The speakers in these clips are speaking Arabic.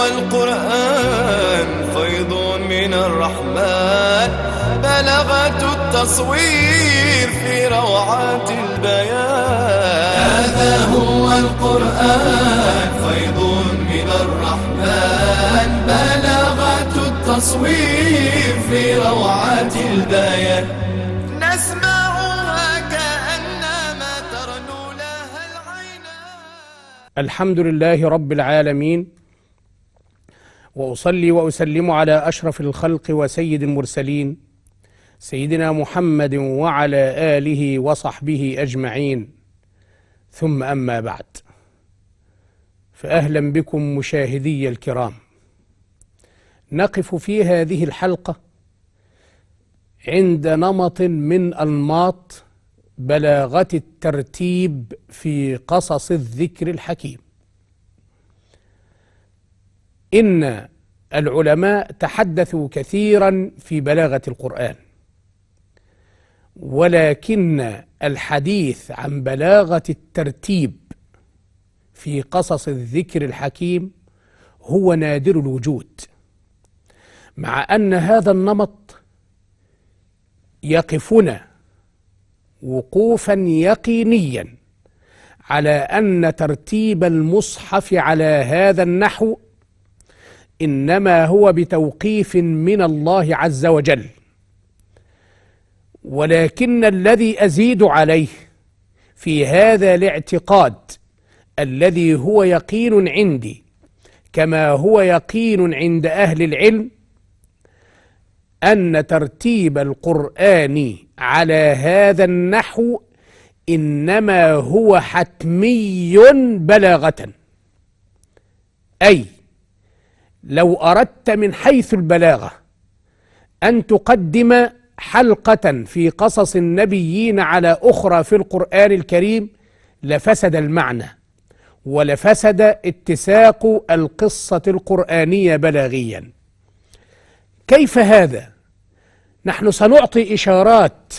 هو القرآن فيض من الرحمن، بلغة التصوير في روعات البيان. هذا هو القرآن فيض من الرحمن، بلغة التصوير في روعات البيان. نسمعها كأنما ترنو لها العينان. الحمد لله رب العالمين، وأصلي وأسلم على أشرف الخلق وسيد المرسلين سيدنا محمد وعلى آله وصحبه أجمعين، ثم أما بعد، فأهلا بكم مشاهدي الكرام. نقف في هذه الحلقة عند نمط من أنماط بلاغة الترتيب في قصص الذكر الحكيم. إن العلماء تحدثوا كثيرا في بلاغة القرآن، ولكن الحديث عن بلاغة الترتيب في قصص الذكر الحكيم هو نادر الوجود، مع أن هذا النمط يقفنا وقوفا يقينيا على أن ترتيب المصحف على هذا النحو إنما هو بتوقيف من الله عز وجل. ولكن الذي أزيد عليه في هذا الاعتقاد الذي هو يقين عندي كما هو يقين عند أهل العلم، أن ترتيب القرآن على هذا النحو إنما هو حتمي بلاغة. أي لو أردت من حيث البلاغة أن تقدم حلقة في قصص النبيين على أخرى في القرآن الكريم لفسد المعنى ولفسد اتساق القصة القرآنية بلاغيا. كيف هذا؟ نحن سنعطي إشارات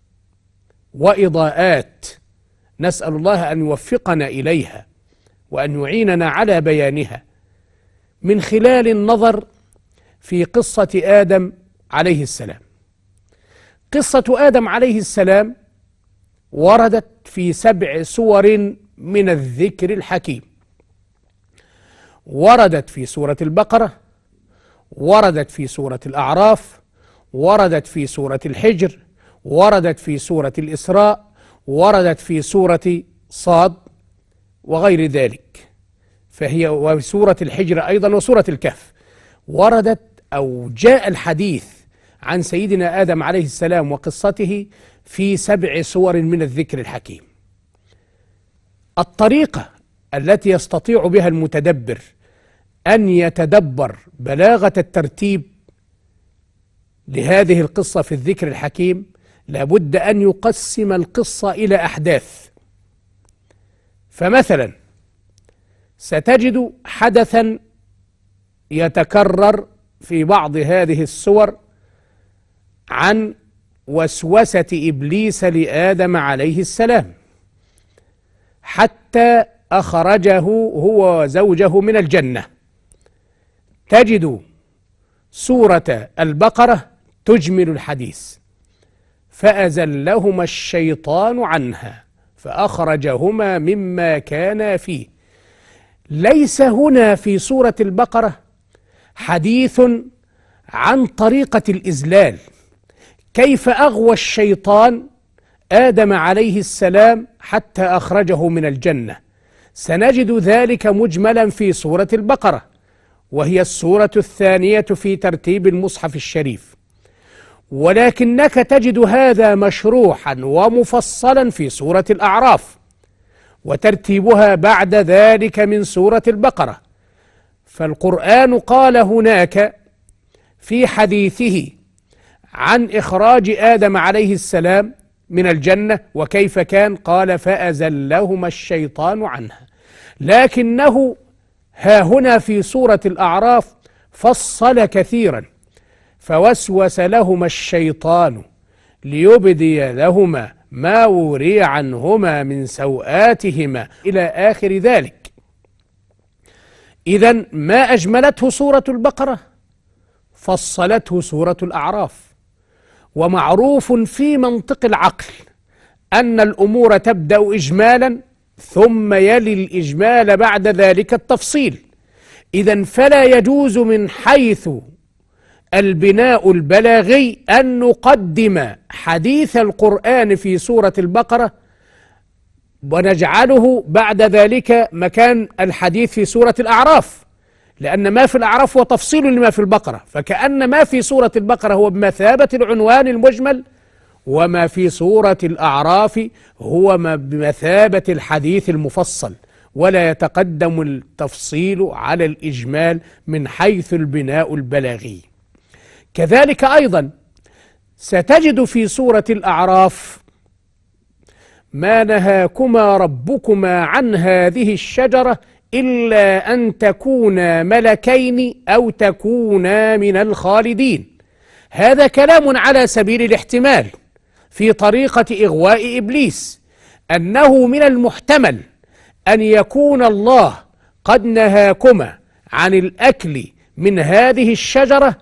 وإضاءات نسأل الله أن يوفقنا إليها وأن يعيننا على بيانها من خلال النظر في قصة آدم عليه السلام. قصة آدم عليه السلام وردت في 7 سور من الذكر الحكيم. وردت في سورة البقرة، وردت في سورة الأعراف، وردت في سورة الحجر، وردت في سورة الإسراء، وردت في سورة صاد وغير ذلك، فهي وسورة الحجر أيضا وسورة الكهف. وردت أو جاء الحديث عن سيدنا آدم عليه السلام وقصته في 7 سور من الذكر الحكيم. الطريقة التي يستطيع بها المتدبر أن يتدبر بلاغة الترتيب لهذه القصة في الذكر الحكيم لابد أن يقسم القصة إلى أحداث. فمثلا ستجد حدثا يتكرر في بعض هذه السور عن وسوسة إبليس لآدم عليه السلام حتى أخرجه هو وزوجه من الجنة. تجد سورة البقرة تجمل الحديث: فأزلهما الشيطان عنها فأخرجهما مما كانا فيه. ليس هنا في سورة البقرة حديث عن طريقة الإذلال، كيف أغوى الشيطان آدم عليه السلام حتى أخرجه من الجنة. سنجد ذلك مجملا في سورة البقرة، وهي السورة الثانية في ترتيب المصحف الشريف. ولكنك تجد هذا مشروحا ومفصلا في سورة الأعراف، وترتيبها بعد ذلك من سورة البقرة. فالقرآن قال هناك في حديثه عن إخراج آدم عليه السلام من الجنة وكيف كان، قال: فأزلهما الشيطان عنها. لكنه ها هنا في سورة الأعراف فصل كثيرا: فوسوس لهما الشيطان ليبدي لهما ما وري عنهما من سوآتهما إلى آخر ذلك. إذن ما أجملته سورة البقرة فصلته سورة الأعراف. ومعروف في منطق العقل أن الأمور تبدأ إجمالا ثم يلي الإجمال بعد ذلك التفصيل. إذن فلا يجوز من حيث البناء البلاغي أن نقدم حديث القرآن في سورة البقرة ونجعله بعد ذلك مكان الحديث في سورة الأعراف، لأن ما في الأعراف هو تفصيل لما في البقرة، فكأن ما في سورة البقرة هو بمثابة العنوان المجمل، وما في سورة الأعراف هو بمثابة الحديث المفصل، ولا يتقدم التفصيل على الإجمال من حيث البناء البلاغي. كذلك أيضا ستجد في سورة الأعراف ما نهاكما ربكما عن هذه الشجرة إلا أن تكونا ملكين أو تكونا من الخالدين. هذا كلام على سبيل الاحتمال في طريقة إغواء إبليس، أنه من المحتمل أن يكون الله قد نهاكما عن الأكل من هذه الشجرة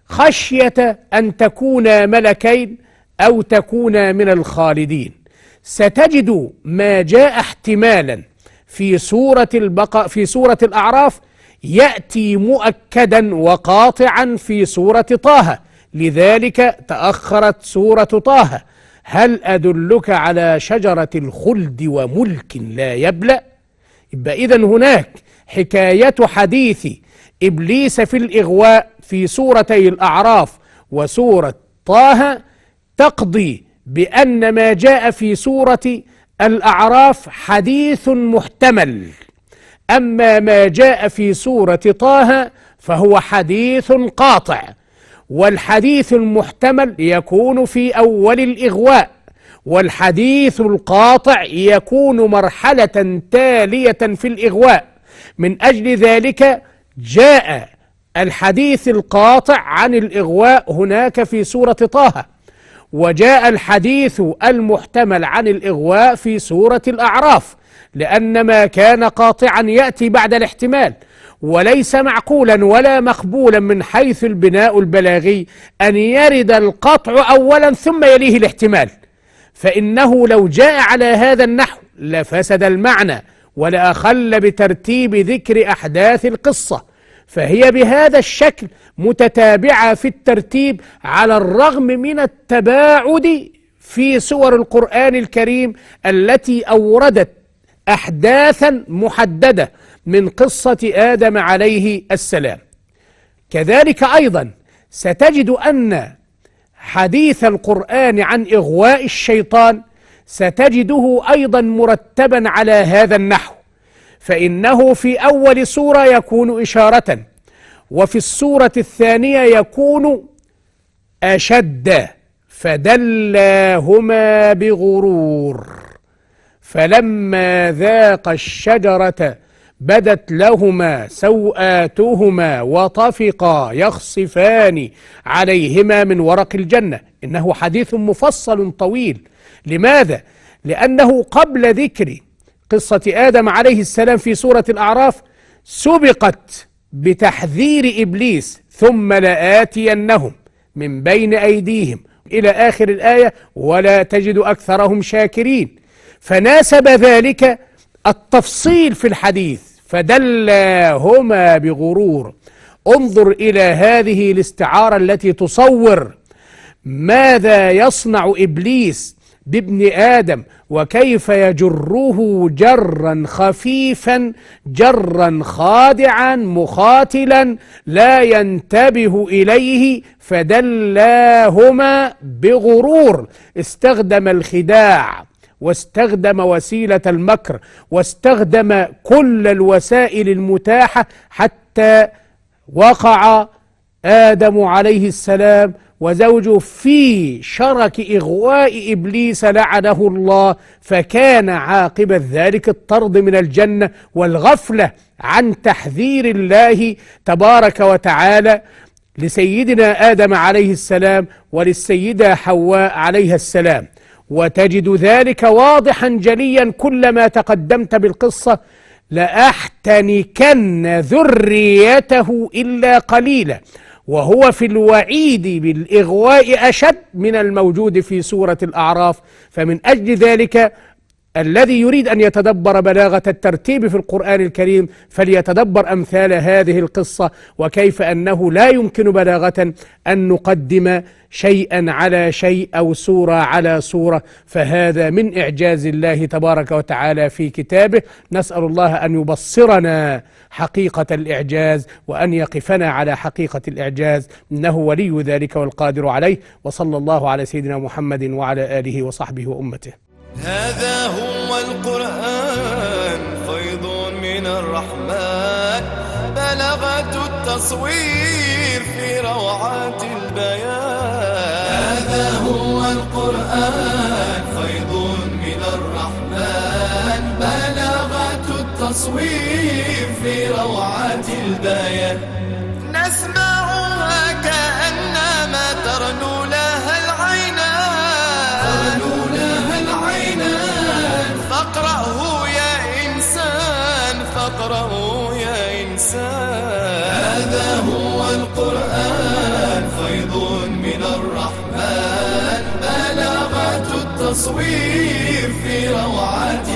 خشية أن تكونا ملكين أو تكونا من الخالدين. ستجد ما جاء احتمالا في سورة الأعراف يأتي مؤكدا وقاطعا في سورة طه، لذلك تأخرت سورة طه. هل أدلك على شجرة الخلد وملك لا يبلى؟ يبقى إذن هناك حكاية حديث إبليس في الإغواء في سورتي الأعراف وسورة طه تقضي بأن ما جاء في سورة الأعراف حديث محتمل، أما ما جاء في سورة طه فهو حديث قاطع. والحديث المحتمل يكون في أول الإغواء، والحديث القاطع يكون مرحلة تالية في الإغواء. من أجل ذلك جاء الحديث القاطع عن الإغواء هناك في سورة طه، وجاء الحديث المحتمل عن الإغواء في سورة الأعراف، لأن ما كان قاطعا يأتي بعد الاحتمال. وليس معقولا ولا مقبولا من حيث البناء البلاغي أن يرد القطع أولا ثم يليه الاحتمال، فإنه لو جاء على هذا النحو لفسد المعنى ولا أخل بترتيب ذكر أحداث القصة، فهي بهذا الشكل متتابعة في الترتيب على الرغم من التباعد في سور القرآن الكريم التي أوردت أحداثا محددة من قصة آدم عليه السلام. كذلك أيضا ستجد أن حديث القرآن عن إغواء الشيطان ستجده أيضا مرتبا على هذا النحو، فإنه في أول سورة يكون إشارة، وفي السورة الثانية يكون أشد، فدلاهما بغرور، فلما ذاقا الشجرة بدت لهما سوآتهما وطفقا يخصفان عليهما من ورق الجنة. إنه حديث مفصل طويل. لماذا؟ لأنه قبل ذكر قصة آدم عليه السلام في سورة الأعراف سبقت بتحذير إبليس ثم لآتينهم من بين أيديهم إلى آخر الآية ولا تجد أكثرهم شاكرين، فناسب ذلك التفصيل في الحديث فدلاهما بغرور. انظر إلى هذه الاستعارة التي تصور ماذا يصنع إبليس بابن آدم وكيف يجره جرا خفيفا جرا خادعا مخاتلا لا ينتبه إليه، فدلاهما بغرور. استخدم الخداع واستخدم وسيلة المكر واستخدم كل الوسائل المتاحة حتى وقع آدم عليه السلام وزوجه في شرك إغواء إبليس لعنه الله، فكان عاقبة ذلك الطرد من الجنة والغفلة عن تحذير الله تبارك وتعالى لسيدنا آدم عليه السلام وللسيدة حواء عليها السلام. وتجد ذلك واضحا جليا كلما تقدمت بالقصة لأحتنكن ذريته إلا قليلا، وهو في الوعيد بالإغواء أشد من الموجود في سورة الأعراف. فمن أجل ذلك الذي يريد أن يتدبر بلاغة الترتيب في القرآن الكريم فليتدبر أمثال هذه القصة، وكيف أنه لا يمكن بلاغة أن نقدم شيئا على شيء أو سورة على سورة، فهذا من إعجاز الله تبارك وتعالى في كتابه. نسأل الله أن يبصرنا حقيقة الإعجاز وأن يقفنا على حقيقة الإعجاز، إنه ولي ذلك والقادر عليه. وصلى الله على سيدنا محمد وعلى آله وصحبه وأمته. هذا هو القرآن فيض من الرحمن، بلغة التصوير في روعات البيان. هذا هو القرآن فيض من الرحمن، بلغة التصوير في روعات البيان. نسمعها كأنما ترنو لها العينان، فاقرأه يا إنسان، فاقرأه يا إنسان. هذا هو القرآن فيض من الرحمن، بلغة التصوير في روعات